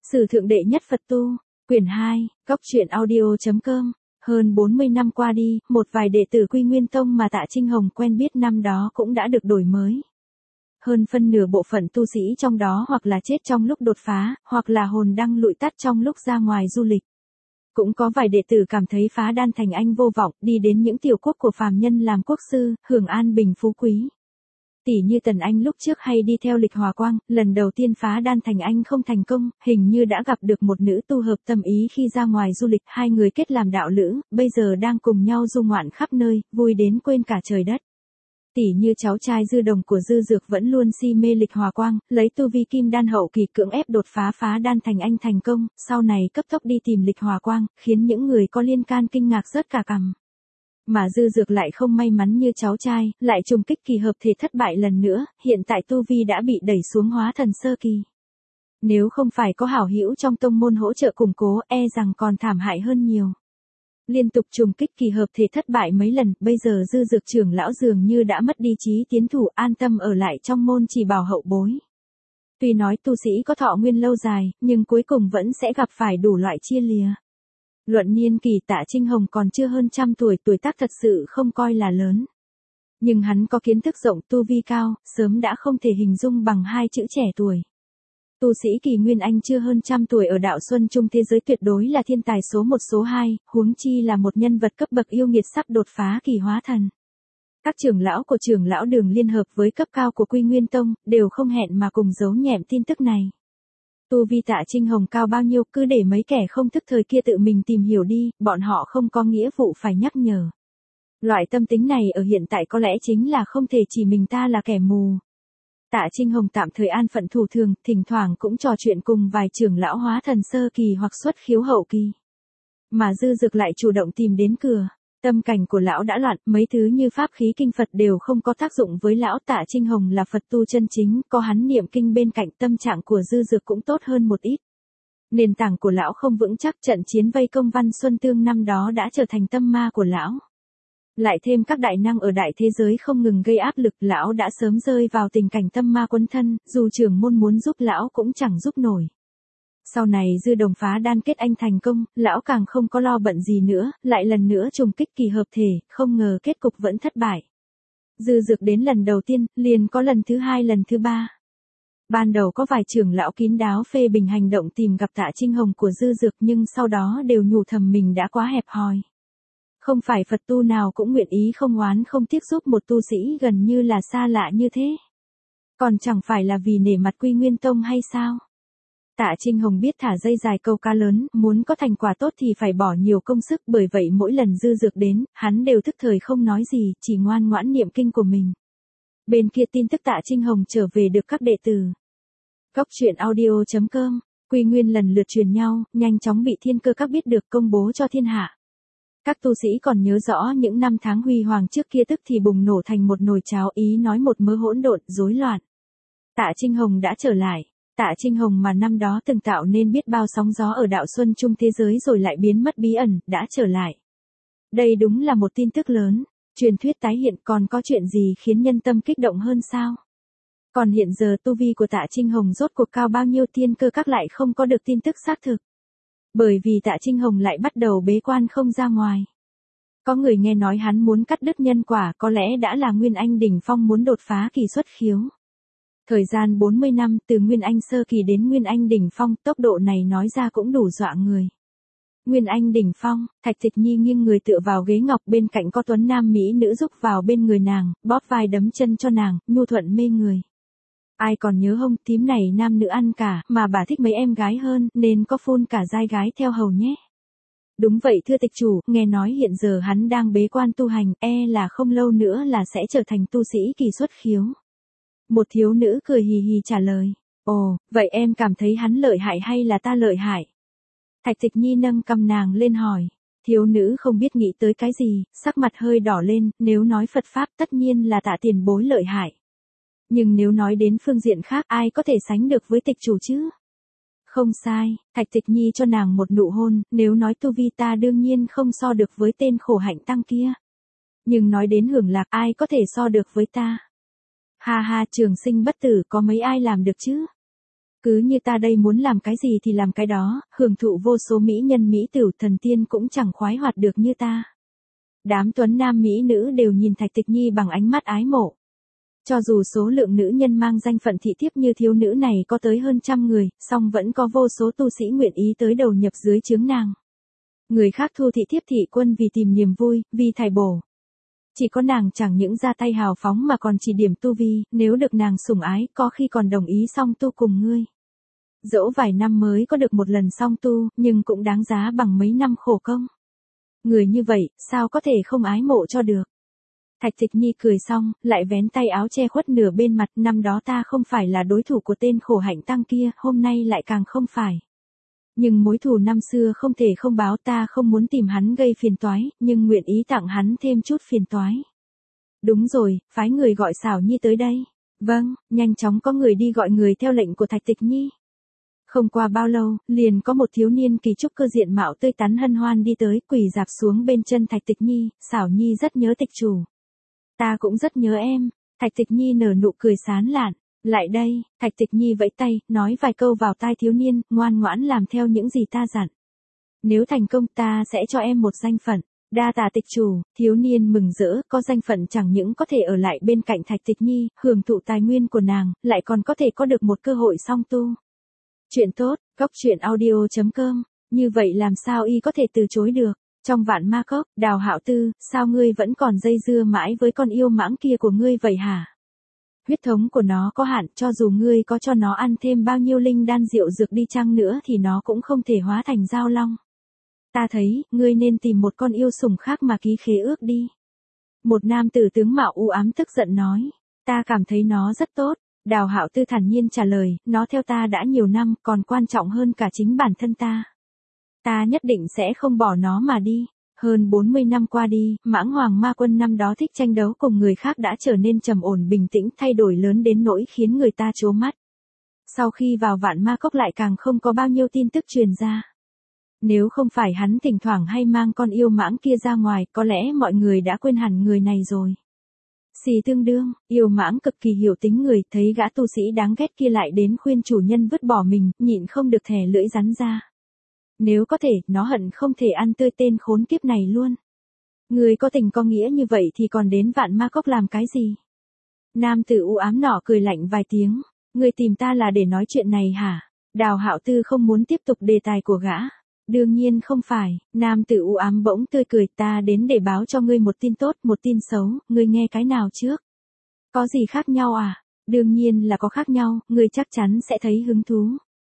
Sử thượng đệ nhất Phật tu, quyển 2, góc truyện audio.com. Hơn 40 năm qua đi, một vài đệ tử Quy Nguyên Tông mà Tạ Trinh Hồng quen biết năm đó cũng đã được đổi mới. Hơn phân nửa bộ phận tu sĩ trong đó hoặc là chết trong lúc đột phá, hoặc là hồn đăng lụi tắt trong lúc ra ngoài du lịch. Cũng có vài đệ tử cảm thấy phá đan thành anh vô vọng, đi đến những tiểu quốc của phàm nhân làm quốc sư, hưởng an bình phú quý. Tỷ như Tần Anh lúc trước hay đi theo Lịch Hòa Quang, lần đầu tiên phá đan thành anh không thành công, hình như đã gặp được một nữ tu hợp tâm ý khi ra ngoài du lịch, hai người kết làm đạo lữ, bây giờ đang cùng nhau du ngoạn khắp nơi, vui đến quên cả trời đất. Tỷ như cháu trai Dư Đồng của Dư Dược vẫn luôn si mê Lịch Hòa Quang, lấy tu vi kim đan hậu kỳ cưỡng ép đột phá phá đan thành anh thành công, sau này cấp tốc đi tìm Lịch Hòa Quang, khiến những người có liên can kinh ngạc rớt cả cằm. Mà Dư Dược lại không may mắn như cháu trai, lại trùng kích kỳ hợp thể thất bại lần nữa, hiện tại tu vi đã bị đẩy xuống hóa thần sơ kỳ. Nếu không phải có hảo hữu trong tông môn hỗ trợ củng cố, e rằng còn thảm hại hơn nhiều. Liên tục trùng kích kỳ hợp thể thất bại mấy lần, bây giờ Dư Dược trưởng lão dường như đã mất đi chí tiến thủ, an tâm ở lại trong môn chỉ bảo hậu bối. Tuy nói tu sĩ có thọ nguyên lâu dài, nhưng cuối cùng vẫn sẽ gặp phải đủ loại chia lìa. Luận niên kỳ Tạ Trinh Hồng còn chưa hơn trăm tuổi, tuổi tác thật sự không coi là lớn. Nhưng hắn có kiến thức rộng, tu vi cao, sớm đã không thể hình dung bằng hai chữ trẻ tuổi. Tu sĩ kỳ Nguyên Anh chưa hơn trăm tuổi ở đạo Xuân Trung thế giới tuyệt đối là thiên tài số 1 số 2, huống chi là một nhân vật cấp bậc yêu nghiệt sắp đột phá kỳ hóa thần. Các trưởng lão của trưởng lão Đường liên hợp với cấp cao của Quy Nguyên Tông, đều không hẹn mà cùng giấu nhẹm tin tức này. Tu vi Tạ Trinh Hồng cao bao nhiêu cứ để mấy kẻ không thức thời kia tự mình tìm hiểu đi, bọn họ không có nghĩa vụ phải nhắc nhở. Loại tâm tính này ở hiện tại có lẽ chính là không thể chỉ mình ta là kẻ mù. Tạ Trinh Hồng tạm thời an phận thủ thường, thỉnh thoảng cũng trò chuyện cùng vài trưởng lão hóa thần sơ kỳ hoặc xuất khiếu hậu kỳ. Mà Dư Dược lại chủ động tìm đến cửa. Tâm cảnh của lão đã loạn, mấy thứ như pháp khí kinh Phật đều không có tác dụng với lão. Tạ Trinh Hồng là Phật tu chân chính, có hắn niệm kinh bên cạnh, tâm trạng của Dư Dược cũng tốt hơn một ít. Nền tảng của lão không vững chắc, trận chiến vây công Văn Xuân Tương năm đó đã trở thành tâm ma của lão. Lại thêm các đại năng ở đại thế giới không ngừng gây áp lực, lão đã sớm rơi vào tình cảnh tâm ma quấn thân, dù trưởng môn muốn giúp lão cũng chẳng giúp nổi. Sau này Dư Đồng phá đan kết anh thành công, lão càng không có lo bận gì nữa, lại lần nữa trùng kích kỳ hợp thể, không ngờ kết cục vẫn thất bại. Dư Dược đến lần đầu tiên, liền có lần thứ hai lần thứ ba. Ban đầu có vài trưởng lão kín đáo phê bình hành động tìm gặp Tạ Trinh Hồng của Dư Dược, nhưng sau đó đều nhủ thầm mình đã quá hẹp hòi. Không phải Phật tu nào cũng nguyện ý không oán không tiếc giúp một tu sĩ gần như là xa lạ như thế. Còn chẳng phải là vì nể mặt Quy Nguyên Tông hay sao? Tạ Trinh Hồng biết thả dây dài câu cá lớn, muốn có thành quả tốt thì phải bỏ nhiều công sức, bởi vậy mỗi lần Dư Dược đến, hắn đều thức thời không nói gì, chỉ ngoan ngoãn niệm kinh của mình. Bên kia tin tức Tạ Trinh Hồng trở về được các đệ tử. Góc truyện audio.com, Quy Nguyên lần lượt truyền nhau, nhanh chóng bị Thiên Cơ Các biết được, công bố cho thiên hạ. Các tu sĩ còn nhớ rõ những năm tháng huy hoàng trước kia tức thì bùng nổ thành một nồi cháo, ý nói một mớ hỗn độn, rối loạn. Tạ Trinh Hồng đã trở lại. Tạ Trinh Hồng mà năm đó từng tạo nên biết bao sóng gió ở đạo Xuân Trung thế giới rồi lại biến mất bí ẩn, đã trở lại. Đây đúng là một tin tức lớn. Truyền thuyết tái hiện, còn có chuyện gì khiến nhân tâm kích động hơn sao? Còn hiện giờ tu vi của Tạ Trinh Hồng rốt cuộc cao bao nhiêu, Thiên Cơ Các lại không có được tin tức xác thực. Bởi vì Tạ Trinh Hồng lại bắt đầu bế quan không ra ngoài. Có người nghe nói hắn muốn cắt đứt nhân quả, có lẽ đã là Nguyên Anh đỉnh phong muốn đột phá kỳ xuất khiếu. Thời gian 40 năm, từ Nguyên Anh sơ kỳ đến Nguyên Anh đỉnh phong, tốc độ này nói ra cũng đủ dọa người. Nguyên Anh đỉnh phong, Thạch Tịch Nhi nghiêng người tựa vào ghế ngọc, bên cạnh có tuấn nam mỹ nữ rúc vào bên người nàng, bóp vai đấm chân cho nàng, nhu thuận mê người. Ai còn nhớ không, tím này nam nữ ăn cả, mà bà thích mấy em gái hơn, nên có phun cả giai gái theo hầu nhé. Đúng vậy thưa tịch chủ, nghe nói hiện giờ hắn đang bế quan tu hành, e là không lâu nữa là sẽ trở thành tu sĩ kỳ xuất khiếu. Một thiếu nữ cười hì hì trả lời. Ồ, vậy em cảm thấy hắn lợi hại hay là ta lợi hại? Thạch Tịch Nhi nâng cằm nàng lên hỏi. Thiếu nữ không biết nghĩ tới cái gì, sắc mặt hơi đỏ lên, nếu nói Phật Pháp tất nhiên là Tạ tiền bối lợi hại. Nhưng nếu nói đến phương diện khác, ai có thể sánh được với tịch chủ chứ? Không sai, Thạch Tịch Nhi cho nàng một nụ hôn, nếu nói tu vi ta đương nhiên không so được với tên khổ hạnh tăng kia. Nhưng nói đến hưởng lạc, ai có thể so được với ta? Ha ha, trường sinh bất tử có mấy ai làm được chứ? Cứ như ta đây muốn làm cái gì thì làm cái đó, hưởng thụ vô số mỹ nhân mỹ tửu thần tiên cũng chẳng khoái hoạt được như ta. Đám tuấn nam mỹ nữ đều nhìn Thạch Tịch Nhi bằng ánh mắt ái mộ. Cho dù số lượng nữ nhân mang danh phận thị thiếp như thiếu nữ này có tới hơn 100 người, song vẫn có vô số tu sĩ nguyện ý tới đầu nhập dưới trướng nàng. Người khác thu thị thiếp thị quân vì tìm niềm vui, vì thải bổ. Chỉ có nàng chẳng những ra tay hào phóng mà còn chỉ điểm tu vi, nếu được nàng sủng ái, có khi còn đồng ý song tu cùng ngươi. Dẫu vài năm mới có được một lần song tu, nhưng cũng đáng giá bằng mấy năm khổ công. Người như vậy, sao có thể không ái mộ cho được. Thạch Tịch Nhi cười xong, lại vén tay áo che khuất nửa bên mặt, năm đó ta không phải là đối thủ của tên khổ hạnh tăng kia, hôm nay lại càng không phải. Nhưng mối thù năm xưa không thể không báo, ta không muốn tìm hắn gây phiền toái, nhưng nguyện ý tặng hắn thêm chút phiền toái. Đúng rồi, phái người gọi Xảo Nhi tới đây. Vâng, nhanh chóng có người đi gọi người theo lệnh của Thạch Tịch Nhi. Không qua bao lâu, liền có một thiếu niên kỳ trúc cơ diện mạo tươi tắn hân hoan đi tới, quỳ rạp xuống bên chân Thạch Tịch Nhi. Xảo Nhi rất nhớ tịch chủ. Ta cũng rất nhớ em. Thạch Tịch Nhi nở nụ cười sán lạn. Lại đây, Thạch Tịch Nhi vẫy tay, nói vài câu vào tai thiếu niên, ngoan ngoãn làm theo những gì ta dặn. Nếu thành công ta sẽ cho em một danh phận. Đa tạ tịch chủ. Thiếu niên mừng rỡ, có danh phận chẳng những có thể ở lại bên cạnh Thạch Tịch Nhi, hưởng thụ tài nguyên của nàng, lại còn có thể có được một cơ hội song tu. Chuyện tốt, góc audio.com, như vậy làm sao y có thể từ chối được. Trong vạn ma cốc, Đào Hạo Tư, sao ngươi vẫn còn dây dưa mãi với con yêu mãng kia của ngươi vậy hả? Huyết thống của nó có hạn, cho dù ngươi có cho nó ăn thêm bao nhiêu linh đan rượu dược đi chăng nữa thì nó cũng không thể hóa thành giao long. Ta thấy, ngươi nên tìm một con yêu sủng khác mà ký khế ước đi. Một nam tử tướng mạo u ám tức giận nói, ta cảm thấy nó rất tốt. Đào Hạo Tư thản nhiên trả lời, nó theo ta đã nhiều năm, còn quan trọng hơn cả chính bản thân ta. Ta nhất định sẽ không bỏ nó mà đi. Hơn 40 năm qua đi, Mãng Hoàng Ma Quân năm đó thích tranh đấu cùng người khác đã trở nên trầm ổn bình tĩnh, thay đổi lớn đến nỗi khiến người ta trố mắt. Sau khi vào vạn ma cốc lại càng không có bao nhiêu tin tức truyền ra. Nếu không phải hắn thỉnh thoảng hay mang con yêu mãng kia ra ngoài, có lẽ mọi người đã quên hẳn người này rồi. Xì tương đương, yêu mãng cực kỳ hiểu tính người, thấy gã tu sĩ đáng ghét kia lại đến khuyên chủ nhân vứt bỏ mình, nhịn không được thè lưỡi rắn ra. Nếu có thể, nó hận không thể ăn tươi tên khốn kiếp này luôn. Người có tình có nghĩa như vậy thì còn đến vạn ma cốc làm cái gì? Nam tử u ám nọ cười lạnh vài tiếng, người tìm ta là để nói chuyện này hả? Đào Hạo Tư không muốn tiếp tục đề tài của gã. Đương nhiên không phải, nam tử u ám bỗng tươi cười, ta đến để báo cho ngươi một tin tốt, một tin xấu, ngươi nghe cái nào trước? Có gì khác nhau à? Đương nhiên là có khác nhau, ngươi chắc chắn sẽ thấy hứng thú.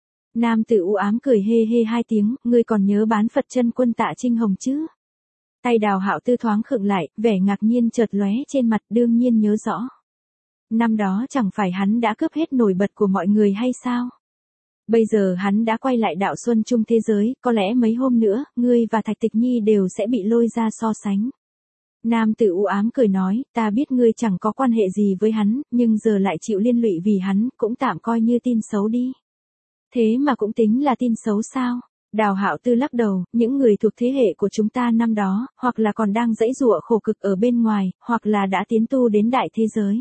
Nam tử u ám cười hê hê hai tiếng, ngươi còn nhớ bán Phật chân quân Tạ Trinh Hồng chứ? Tay Đào Hạo Tư thoáng khựng lại, vẻ ngạc nhiên chợt lóe trên mặt, đương nhiên nhớ rõ. Năm đó chẳng phải hắn đã cướp hết nổi bật của mọi người hay sao? Bây giờ hắn đã quay lại đạo xuân chung thế giới, có lẽ mấy hôm nữa, ngươi và Thạch Tịch Nhi đều sẽ bị lôi ra so sánh. Nam tử u ám cười nói, ta biết ngươi chẳng có quan hệ gì với hắn, nhưng giờ lại chịu liên lụy vì hắn, cũng tạm coi như tin xấu đi. Thế mà cũng tính là tin xấu sao? Đào Hạo Tư lắc đầu, những người thuộc thế hệ của chúng ta năm đó, hoặc là còn đang giãy giụa khổ cực ở bên ngoài, hoặc là đã tiến tu đến đại thế giới.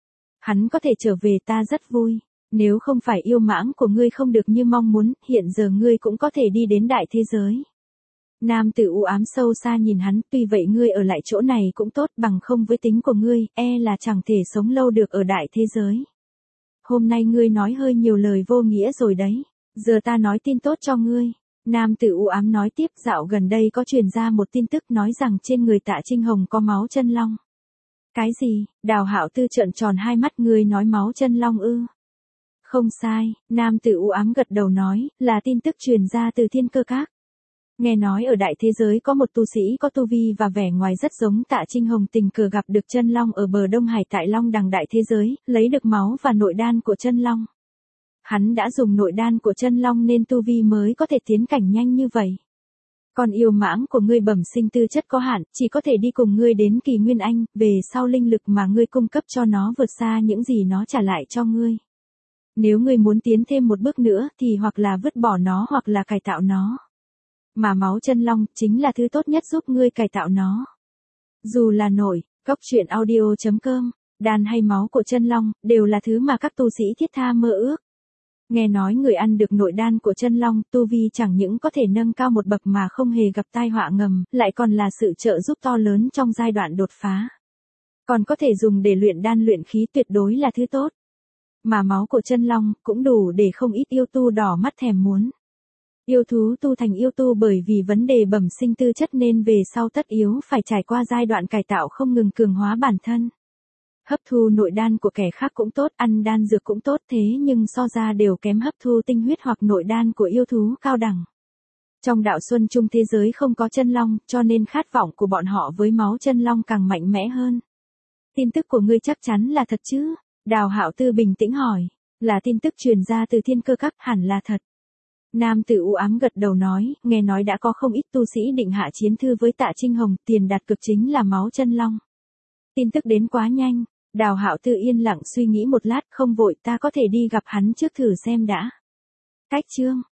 Hắn có thể trở về ta rất vui. Nếu không phải yêu mãng của ngươi không được như mong muốn, hiện giờ ngươi cũng có thể đi đến đại thế giới. Nam tử u ám sâu xa nhìn hắn, tuy vậy ngươi ở lại chỗ này cũng tốt, bằng không với tính của ngươi, e là chẳng thể sống lâu được ở đại thế giới. Hôm nay ngươi nói hơi nhiều lời vô nghĩa rồi đấy, giờ ta nói tin tốt cho ngươi. Nam tử u ám nói tiếp, dạo gần đây có truyền ra một tin tức nói rằng trên người Tạ Trinh Hồng có máu chân long. Cái gì? Đào Hạo Tư trợn tròn hai mắt, ngươi nói máu chân long ư? Không sai, nam tử u ám gật đầu nói, là tin tức truyền ra từ Thiên Cơ Các. Nghe nói ở đại thế giới có một tu sĩ có tu vi và vẻ ngoài rất giống Tạ Trinh Hồng, tình cờ gặp được chân long ở bờ Đông Hải tại Long Đằng đại thế giới, lấy được máu và nội đan của chân long. Hắn đã dùng nội đan của chân long nên tu vi mới có thể tiến cảnh nhanh như vậy. Còn yêu mãng của ngươi bẩm sinh tư chất có hạn, chỉ có thể đi cùng ngươi đến kỳ nguyên anh, về sau linh lực mà ngươi cung cấp cho nó vượt xa những gì nó trả lại cho ngươi. Nếu ngươi muốn tiến thêm một bước nữa thì hoặc là vứt bỏ nó hoặc là cải tạo nó. Mà máu chân long chính là thứ tốt nhất giúp ngươi cải tạo nó. Dù là nổi, góc audio.com, đan hay máu của chân long, đều là thứ mà các tu sĩ thiết tha mơ ước. Nghe nói người ăn được nội đan của chân long, tu vi chẳng những có thể nâng cao một bậc mà không hề gặp tai họa ngầm, lại còn là sự trợ giúp to lớn trong giai đoạn đột phá. Còn có thể dùng để luyện đan luyện khí, tuyệt đối là thứ tốt. Mà máu của chân long cũng đủ để không ít yêu tu đỏ mắt thèm muốn. Yêu thú tu thành yêu tu bởi vì vấn đề bẩm sinh tư chất nên về sau tất yếu phải trải qua giai đoạn cải tạo không ngừng cường hóa bản thân. Hấp thu nội đan của kẻ khác cũng tốt, ăn đan dược cũng tốt, thế nhưng so ra đều kém hấp thu tinh huyết hoặc nội đan của yêu thú cao đẳng. Trong đạo xuân chung thế giới không có chân long, cho nên khát vọng của bọn họ với máu chân long càng mạnh mẽ hơn. Tin tức của ngươi chắc chắn là thật chứ? Đào Hạo Tư bình tĩnh hỏi. Là tin tức truyền ra từ Thiên Cơ Các, hẳn là thật. Nam tử u ám gật đầu nói, nghe nói đã có không ít tu sĩ định hạ chiến thư với Tạ Trinh Hồng, tiền đặt cược chính là máu chân long. Tin tức đến quá nhanh. Đào Hạo Tư yên lặng suy nghĩ một lát, không vội, ta có thể đi gặp hắn trước thử xem đã. Cách chương